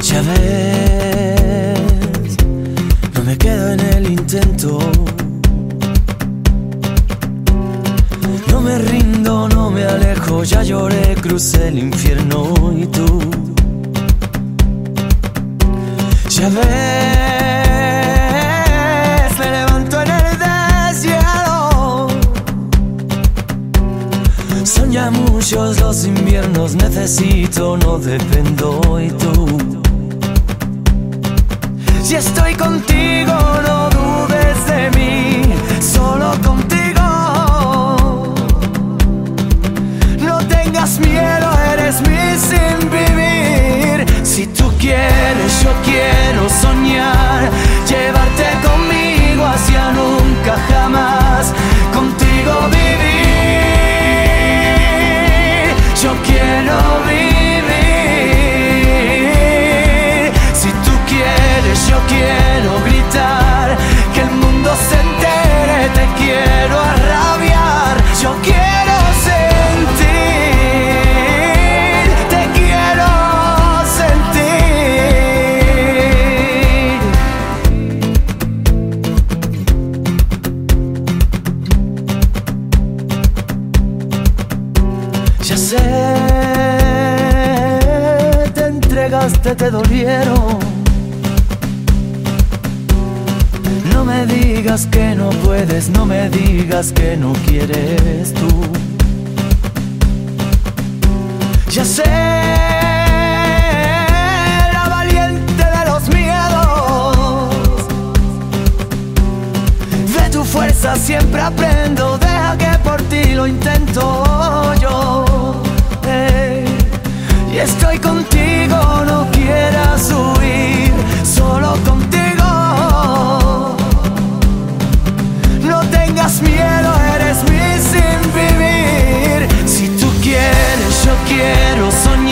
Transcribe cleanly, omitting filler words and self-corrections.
Ya ves, no me quedo en el intento. No me rindo, no me alejo. Ya lloré, crucé el infierno y tú. Ya ves, me levanto en el deshielo. Son ya muchos los inviernos, necesito, no dependo y tú. Si estoy contigo, no dudes de mí, solo contigo. No tengas miedo, eres mi sin vivir. Si tú quieres, yo quiero soñar, llevarte conmigo hacia nunca jamás, contigo vivir. Yo quiero vivir. Si tú quieres, yo quiero gritar, que el mundo se entere, te quiero arrabiar. Yo quiero sentir, te quiero sentir. Ya sé, te entregaste, te dolieron. No me digas que no puedes, no me digas que no quieres tú. Ya sé, la valiente de los miedos. De tu fuerza siempre aprendo, deja que por ti lo intento yo. Y estoy contigo, no quieras huir, solo contigo. No tengas miedo, eres mi sin vivir. Si tú quieres, yo quiero soñar.